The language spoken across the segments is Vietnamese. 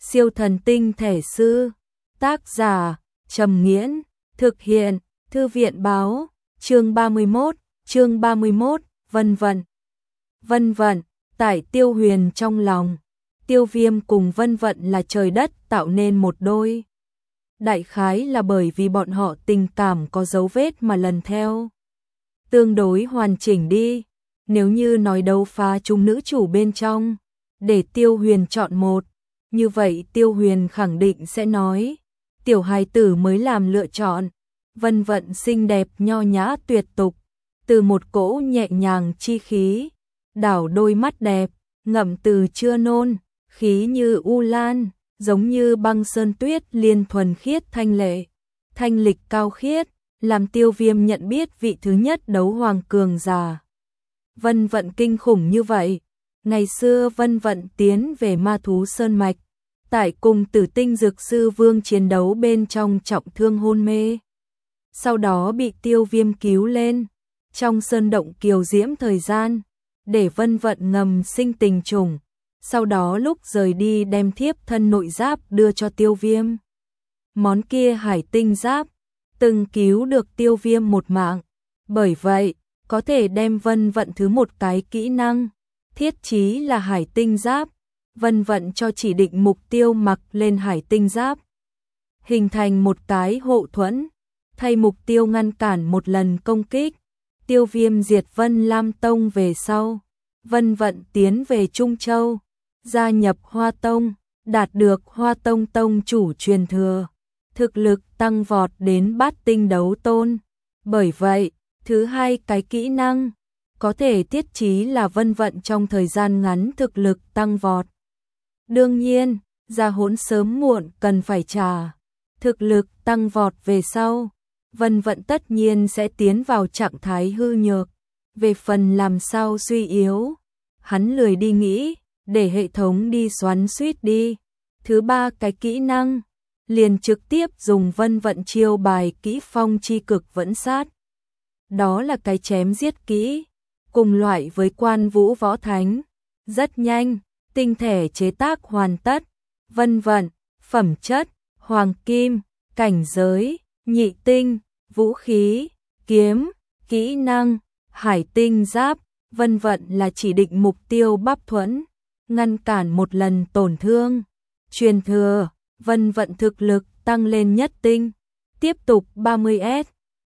Siêu thần tinh thể sư. Tác giả Trầm Nghiễn. Thực hiện Thư viện Báo. Chương 31, Vân Vận. Vân Vận, tại Tiêu Huyền trong lòng. Tiêu Viêm cùng Vân Vận là trời đất tạo nên một đôi. Đại khái là bởi vì bọn họ tình cảm có dấu vết mà lần theo. Tương đối hoàn chỉnh đi. Nếu như nói đấu phá chung nữ chủ bên trong, để Tiêu Huyền chọn một, như vậy Tiêu Huyền khẳng định sẽ nói, tiểu hài tử mới làm lựa chọn. Vân Vận xinh đẹp nho nhã tuyệt tục, từ một cỗ nhẹ nhàng chi khí, đảo đôi mắt đẹp, ngậm từ chưa nôn, khí như u lan, giống như băng sơn tuyết liên thuần khiết thanh lệ, thanh lịch cao khiết, làm Tiêu Viêm nhận biết vị thứ nhất đấu hoàng cường giả. Vân Vận kinh khủng như vậy. Ngày xưa Vân Vận tiến về Ma Thú Sơn Mạch, tại cùng Tử Tinh Dược Sư Vương chiến đấu bên trong trọng thương hôn mê. Sau đó bị Tiêu Viêm cứu lên, trong sơn động kiều diễm thời gian, để Vân Vận ngầm sinh tình trùng. Sau đó lúc rời đi đem thiếp thân nội giáp đưa cho Tiêu Viêm. Món kia hải tinh giáp, từng cứu được Tiêu Viêm một mạng. Bởi vậy, có thể đem Vân Vận thứ một cái kỹ năng, thiết chí là hải tinh giáp. Vân Vận cho chỉ định mục tiêu mặc lên hải tinh giáp, hình thành một cái hộ thuẫn, thay mục tiêu ngăn cản một lần công kích. Tiêu Viêm diệt Vân Lam Tông về sau, Vân Vận tiến về Trung Châu, gia nhập Hoa Tông, đạt được Hoa Tông tông chủ truyền thừa, thực lực tăng vọt đến bát tinh đấu tôn. Bởi vậy, thứ hai cái kỹ năng, có thể thiết chí là Vân Vận trong thời gian ngắn thực lực tăng vọt. Đương nhiên, gia hỗn sớm muộn cần phải trả. Thực lực tăng vọt về sau, Vân Vận tất nhiên sẽ tiến vào trạng thái hư nhược. Về phần làm sao suy yếu, hắn lười đi nghĩ, để hệ thống đi xoắn suýt đi. Thứ ba cái kỹ năng, liền trực tiếp dùng Vân Vận chiêu bài kỹ phong chi cực vẫn sát. Đó là cái chém giết kỹ, cùng loại với Quan Vũ Võ Thánh. Rất nhanh, tinh thể chế tác hoàn tất. Vân Vận, phẩm chất, hoàng kim, cảnh giới, nhị tinh, vũ khí, kiếm, kỹ năng, hải tinh giáp. Vân Vận là chỉ định mục tiêu bắp thuẫn, ngăn cản một lần tổn thương. Truyền thừa, Vân Vận thực lực tăng lên nhất tinh, tiếp tục 30S.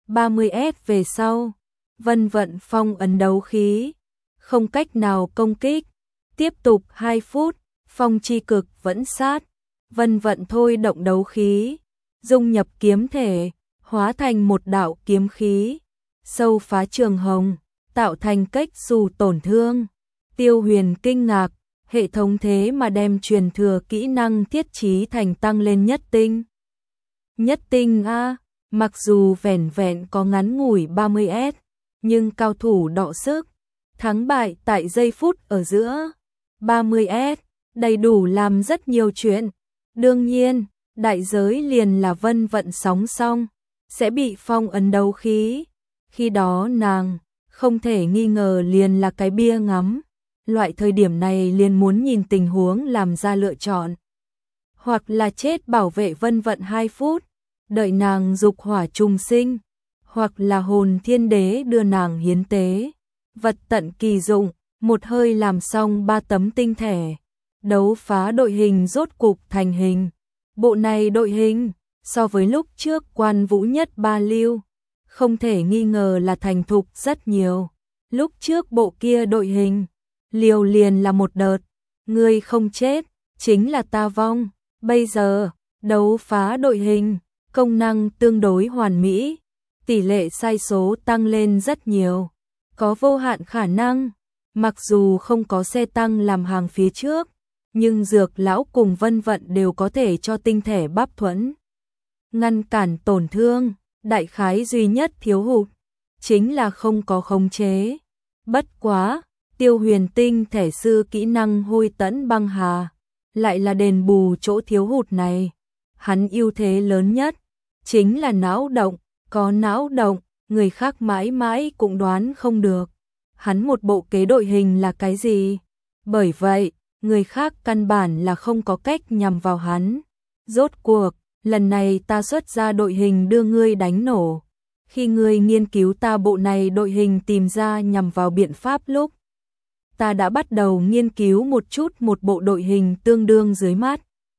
30S về sau, Vân Vận phong ấn đấu khí, không cách nào công kích. Tiếp tục 2 phút, phong chi cực vẫn sát. Vân Vận thôi động đấu khí, dung nhập kiếm thể, hóa thành một đạo kiếm khí, sâu phá trường hồng, tạo thành cách xù tổn thương. Tiêu Huyền kinh ngạc, hệ thống thế mà đem truyền thừa kỹ năng thiết chí thành tăng lên nhất tinh. Nhất tinh a, mặc dù vẻn vẹn có ngắn ngủi 30S, nhưng cao thủ đọ sức, thắng bại tại giây phút ở giữa. 30S, đầy đủ làm rất nhiều chuyện. Đương nhiên, đại giới liền là Vân Vận sóng xong, sẽ bị phong ấn đấu khí. Khi đó nàng, không thể nghi ngờ liền là cái bia ngắm. Loại thời điểm này liền muốn nhìn tình huống làm ra lựa chọn. Hoặc là chết bảo vệ Vân Vận 2 phút, đợi nàng dục hỏa trùng sinh. Hoặc là hồn thiên đế đưa nàng hiến tế. Vật tận kỳ dụng, một hơi làm xong 3 tấm tinh thể. Đấu phá đội hình rốt cục thành hình. Bộ này đội hình, so với lúc trước Quan Vũ nhất ba lưu, không thể nghi ngờ là thành thục rất nhiều. Lúc trước bộ kia đội hình, liều liền là một đợt, ngươi không chết, chính là ta vong. Bây giờ, đấu phá đội hình, công năng tương đối hoàn mỹ, tỷ lệ sai số tăng lên rất nhiều, có vô hạn khả năng. Mặc dù không có xe tăng làm hàng phía trước, nhưng Dược Lão cùng Vân Vận đều có thể cho tinh thể bắp thuẫn, ngăn cản tổn thương. Đại khái duy nhất thiếu hụt chính là không có khống chế. Bất quá, Tiêu Huyền tinh thể sư kỹ năng hôi tẫn băng hà lại là đền bù chỗ thiếu hụt này. Hắn ưu thế lớn nhất chính là não động, có não động, người khác mãi mãi cũng đoán không được hắn một bộ kế đội hình là cái gì. Bởi vậy, người khác căn bản là không có cách nhằm vào hắn. Rốt cuộc, lần này ta xuất ra đội hình đưa ngươi đánh nổ. Khi ngươi nghiên cứu ta bộ này đội hình tìm ra nhằm vào biện pháp lúc, ta đã bắt đầu nghiên cứu một chút một bộ đội hình tương đương dưới mắt.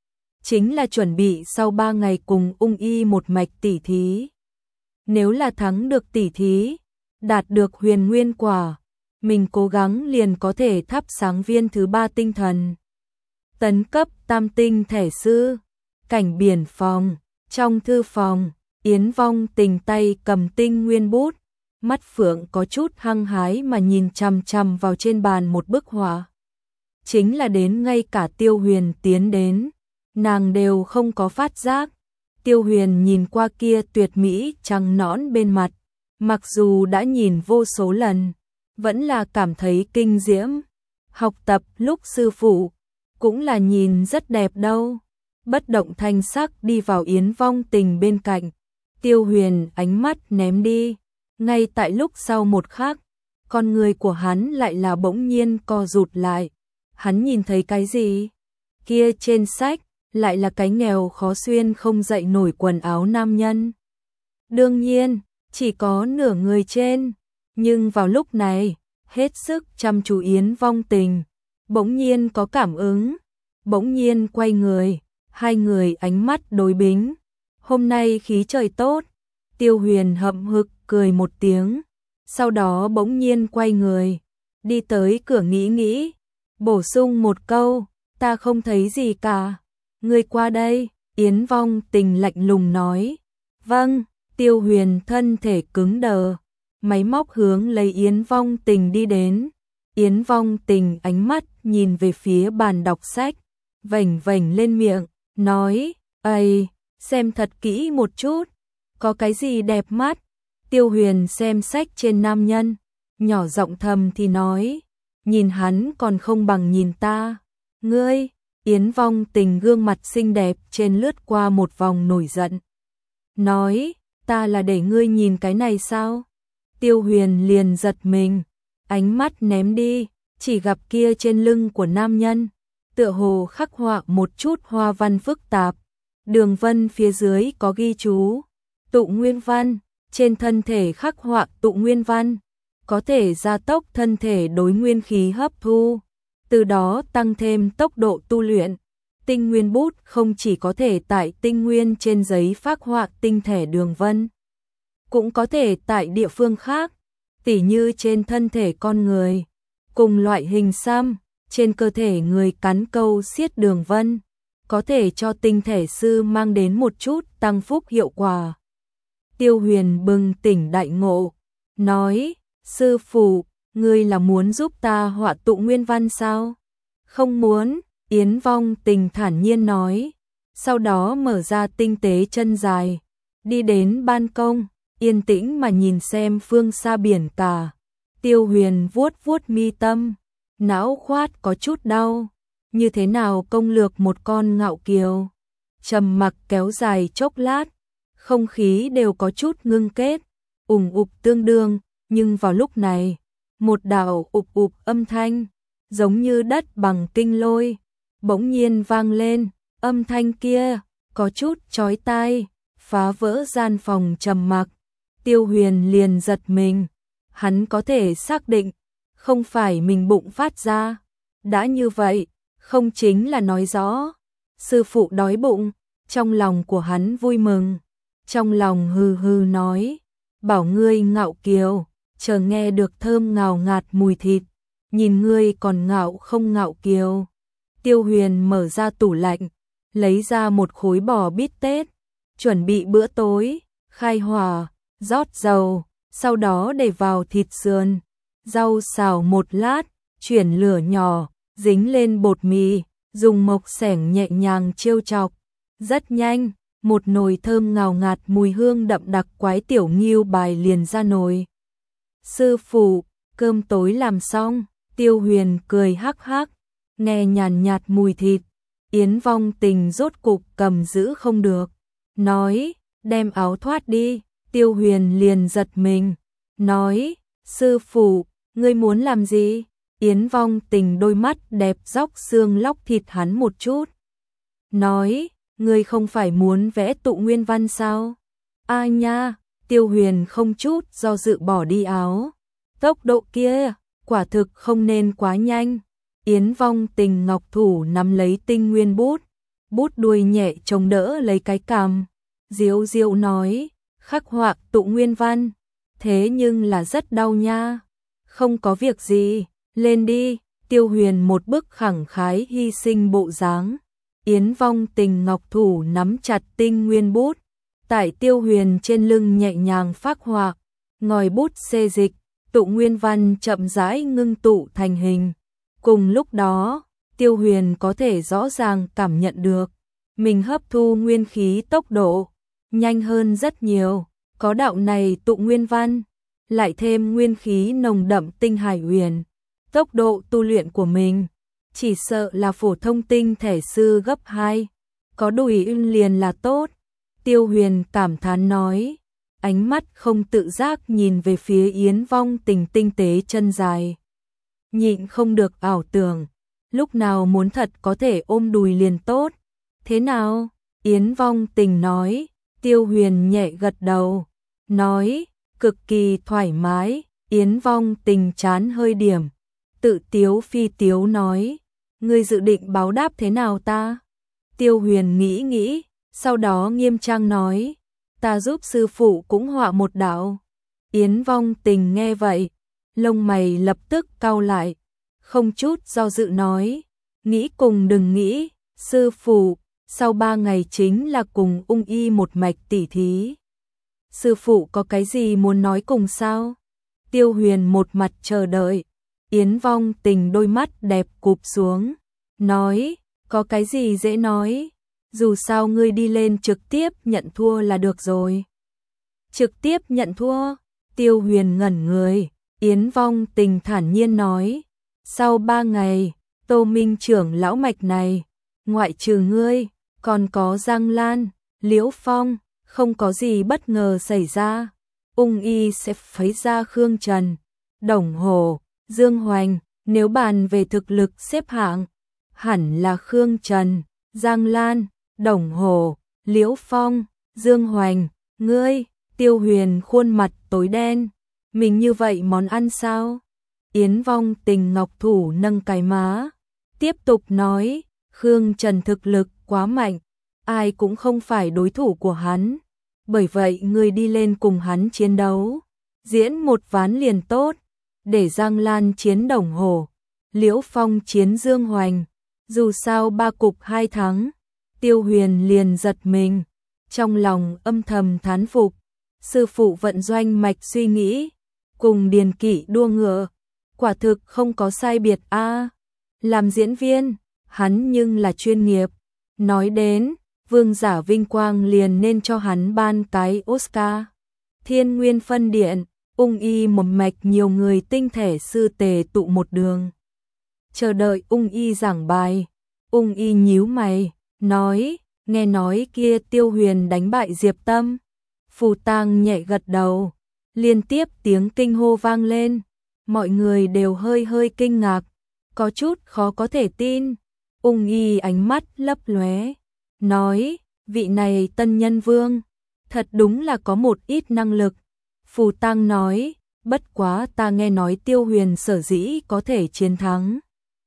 Chính là chuẩn bị sau 3 ngày cùng ung y một mạch tỉ thí. Nếu là thắng được tỉ thí, đạt được huyền nguyên quả, mình cố gắng liền có thể thắp sáng viên thứ 3 tinh thần. Tấn cấp tam tinh thể sư, cảnh biển phòng, trong thư phòng, Yến Vong Tình tay cầm tinh nguyên bút, mắt phượng có chút hăng hái mà nhìn chằm chằm vào trên bàn một bức họa. Chính là đến ngay cả Tiêu Huyền tiến đến, nàng đều không có phát giác. Tiêu Huyền nhìn qua kia tuyệt mỹ trăng nõn bên mặt, mặc dù đã nhìn vô số lần, vẫn là cảm thấy kinh diễm. Học tập lúc sư phụ, cũng là nhìn rất đẹp đâu. Bất động thanh sắc đi vào Yến Vong Tình bên cạnh, Tiêu Huyền ánh mắt ném đi. Ngay tại lúc sau một khắc, con người của hắn lại là bỗng nhiên co rụt lại. Hắn nhìn thấy cái gì? Kia trên sách, lại là cái nghèo khó xuyên không dậy nổi quần áo nam nhân. Đương nhiên, chỉ có nửa người trên, nhưng vào lúc này, hết sức chăm chú Yến Vong Tình, bỗng nhiên có cảm ứng, bỗng nhiên quay người, hai người ánh mắt đối bính. Hôm nay khí trời tốt, Tiêu Huyền hậm hực cười một tiếng, sau đó bỗng nhiên quay người, đi tới cửa nghĩ, bổ sung một câu, ta không thấy gì cả. Ngươi qua đây, Yến Vong Tình lạnh lùng nói. Vâng, Tiêu Huyền thân thể cứng đờ, máy móc hướng lấy Yến Vong Tình đi đến. Yến Vong Tình ánh mắt nhìn về phía bàn đọc sách, vểnh vểnh lên miệng, nói, ây, xem thật kỹ một chút, có cái gì đẹp mắt. Tiêu Huyền xem sách trên nam nhân, nhỏ giọng thầm thì nói, nhìn hắn còn không bằng nhìn ta. Ngươi, Yến Vong Tình gương mặt xinh đẹp trên lướt qua một vòng nổi giận. Nói, ta là để ngươi nhìn cái này sao? Tiêu Huyền liền giật mình, ánh mắt ném đi, chỉ gặp kia trên lưng của nam nhân, tựa hồ khắc họa một chút hoa văn phức tạp. Đường vân phía dưới có ghi chú, tụ nguyên văn, trên thân thể khắc họa tụ nguyên văn, có thể gia tốc thân thể đối nguyên khí hấp thu, từ đó tăng thêm tốc độ tu luyện. Tinh nguyên bút không chỉ có thể tại tinh nguyên trên giấy phác họa tinh thể đường vân, cũng có thể tại địa phương khác, tỉ như trên thân thể con người, cùng loại hình xăm, trên cơ thể người cắn câu xiết đường vân, có thể cho tinh thể sư mang đến một chút tăng phúc hiệu quả. Tiêu Huyền bừng tỉnh đại ngộ, nói, sư phụ, ngươi là muốn giúp ta họa tụ nguyên văn sao? Không muốn, Yến Vong Tình thản nhiên nói, sau đó mở ra tinh tế chân dài, đi đến ban công, yên tĩnh mà nhìn xem phương xa biển cả. Tiêu Huyền vuốt vuốt mi tâm, não khoát có chút đau, như thế nào công lược một con ngạo kiều. Trầm mặc kéo dài chốc lát, không khí đều có chút ngưng kết, ủng ục tương đương, nhưng vào lúc này, một đạo ục ục âm thanh, giống như đất bằng kinh lôi, bỗng nhiên vang lên. Âm thanh kia có chút chói tai, phá vỡ gian phòng trầm mặc. Tiêu Huyền liền giật mình, hắn có thể xác định, không phải mình bụng phát ra. Đã như vậy, không chính là nói rõ, sư phụ đói bụng. Trong lòng của hắn vui mừng, trong lòng hừ hừ nói, bảo ngươi ngạo kiều, chờ nghe được thơm ngào ngạt mùi thịt, nhìn ngươi còn ngạo không ngạo kiều. Tiêu Huyền mở ra tủ lạnh, lấy ra một khối bò bít tết, chuẩn bị bữa tối, khai hỏa, rót dầu, sau đó để vào thịt sườn, rau xào một lát, chuyển lửa nhỏ, dính lên bột mì, dùng mộc xẻng nhẹ nhàng chiêu chọc. Rất nhanh, một nồi thơm ngào ngạt mùi hương đậm đặc quái tiểu ngưu bài liền ra nồi. Sư phụ, cơm tối làm xong. Tiêu Huyền cười hắc hắc, nghe nhàn nhạt mùi thịt. Yến Vong Tình rốt cục cầm giữ không được, nói, đem áo thoát đi. Tiêu Huyền liền giật mình, nói, sư phụ, ngươi muốn làm gì? Yến Vong Tình đôi mắt đẹp róc xương lóc thịt hắn một chút. Nói, ngươi không phải muốn vẽ tụ nguyên văn sao? A nha, Tiêu Huyền không chút do dự bỏ đi áo. Tốc độ kia, quả thực không nên quá nhanh. Yến Vong Tình ngọc thủ nắm lấy tinh nguyên bút, bút đuôi nhẹ chống đỡ lấy cái cằm. Diếu diếu nói, khắc họa tụ nguyên văn, thế nhưng là rất đau nha. Không có việc gì, lên đi. Tiêu Huyền một bức khẳng khái hy sinh bộ dáng. Yến Vong Tình ngọc thủ nắm chặt tinh nguyên bút, tại Tiêu Huyền trên lưng nhẹ nhàng phác họa, ngòi bút xê dịch, tụ nguyên văn chậm rãi ngưng tụ thành hình. Cùng lúc đó, Tiêu Huyền có thể rõ ràng cảm nhận được mình hấp thu nguyên khí tốc độ nhanh hơn rất nhiều. Có đạo này tụ nguyên văn, lại thêm nguyên khí nồng đậm tinh hải huyền, tốc độ tu luyện của mình chỉ sợ là phổ thông tinh thể sư gấp 2, có đùi liền là tốt. Tiêu Huyền cảm thán nói, ánh mắt không tự giác nhìn về phía Yến Vong Tình tinh tế chân dài. Nhịn không được ảo tưởng, lúc nào muốn thật có thể ôm đùi liền tốt. Thế nào? Yến Vong Tình nói. Tiêu Huyền nhẹ gật đầu, nói, cực kỳ thoải mái. Yến Vong Tình chán hơi điểm, tự tiếu phi tiếu nói, ngươi dự định báo đáp thế nào ta? Tiêu Huyền nghĩ nghĩ, sau đó nghiêm trang nói, ta giúp sư phụ cũng họa một đạo. Yến Vong Tình nghe vậy, lông mày lập tức cau lại, không chút do dự nói, nghĩ cùng đừng nghĩ, sư phụ, sau 3 ngày chính là cùng Ung Y một mạch tỉ thí. Sư phụ có cái gì muốn nói cùng sao? Tiêu Huyền một mặt chờ đợi. Yến Vong Tình đôi mắt đẹp cụp xuống, nói, có cái gì dễ nói, dù sao ngươi đi lên trực tiếp nhận thua là được rồi. Trực tiếp nhận thua? Tiêu Huyền ngẩn người. Yến Vong Tình thản nhiên nói, sau 3 ngày, Tô Minh trưởng lão mạch này, ngoại trừ ngươi, còn có Giang Lan, Liễu Phong, không có gì bất ngờ xảy ra, Ung Y sẽ phái ra Khương Trần, Đồng Hồ, Dương Hoành. Nếu bàn về thực lực xếp hạng, hẳn là Khương Trần, Giang Lan, Đồng Hồ, Liễu Phong, Dương Hoành. Ngươi? Tiêu Huyền khuôn mặt tối đen, mình như vậy món ăn sao? Yến Vong Tình ngọc thủ nâng cái má, tiếp tục nói, Khương Trần thực lực quá mạnh, ai cũng không phải đối thủ của hắn, bởi vậy ngươi đi lên cùng hắn chiến đấu, diễn một ván liền tốt, để Giang Lan chiến Đồng Hồ, Liễu Phong chiến Dương Hoành, dù sao 3 cục 2 thắng. Tiêu Huyền liền giật mình, trong lòng âm thầm thán phục, sư phụ vận doanh mạch suy nghĩ, cùng Điền Kỷ đua ngựa, quả thực không có sai biệt a. Làm diễn viên, hắn nhưng là chuyên nghiệp. Nói đến, vương giả vinh quang liền nên cho hắn ban cái Oscar. Thiên Nguyên phân điện, Ung Y một mạch nhiều người tinh thể sư tề tụ một đường, chờ đợi Ung Y giảng bài. Ung Y nhíu mày, nói, nghe nói kia Tiêu Huyền đánh bại Diệp Tâm. Phù Tang nhẹ gật đầu, liên tiếp tiếng kinh hô vang lên, mọi người đều hơi hơi kinh ngạc, có chút khó có thể tin. Ung Y ánh mắt lấp lóe, nói, vị này tân nhân vương, thật đúng là có một ít năng lực. Phù Tang nói, bất quá ta nghe nói Tiêu Huyền sở dĩ có thể chiến thắng,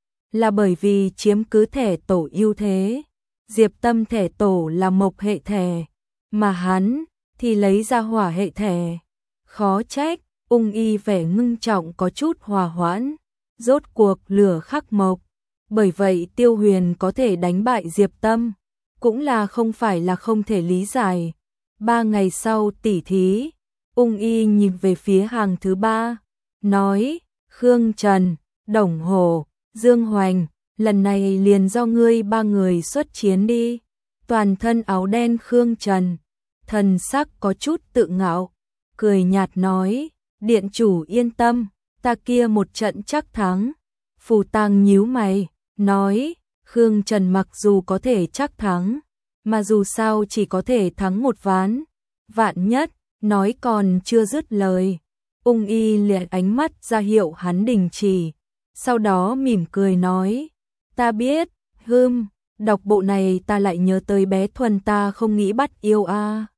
là bởi vì chiếm cứ thể tổ ưu thế. Diệp Tâm thể tổ là mộc hệ thể, mà hắn thì lấy ra hỏa hệ thể. Khó trách. Ung Y vẻ ngưng trọng có chút hòa hoãn, rốt cuộc lửa khắc mộc, bởi vậy Tiêu Huyền có thể đánh bại Diệp Tâm, cũng là không phải là không thể lý giải. 3 ngày sau tỉ thí, Ung Y nhìn về phía hàng thứ 3, nói, Khương Trần, Đồng Hồ, Dương Hoành, lần này liền do ngươi 3 người xuất chiến đi. Toàn thân áo đen Khương Trần, thần sắc có chút tự ngạo, cười nhạt nói, điện chủ yên tâm, ta kia một trận chắc thắng. Phù Tang nhíu mày, nói, Khương Trần mặc dù có thể chắc thắng, mà dù sao chỉ có thể thắng một ván, vạn nhất. Nói còn chưa dứt lời, Ung Y liếc ánh mắt ra hiệu hắn đình chỉ, sau đó mỉm cười nói, ta biết, đọc bộ này ta lại nhớ tới bé Thuần ta không nghĩ bắt yêu a.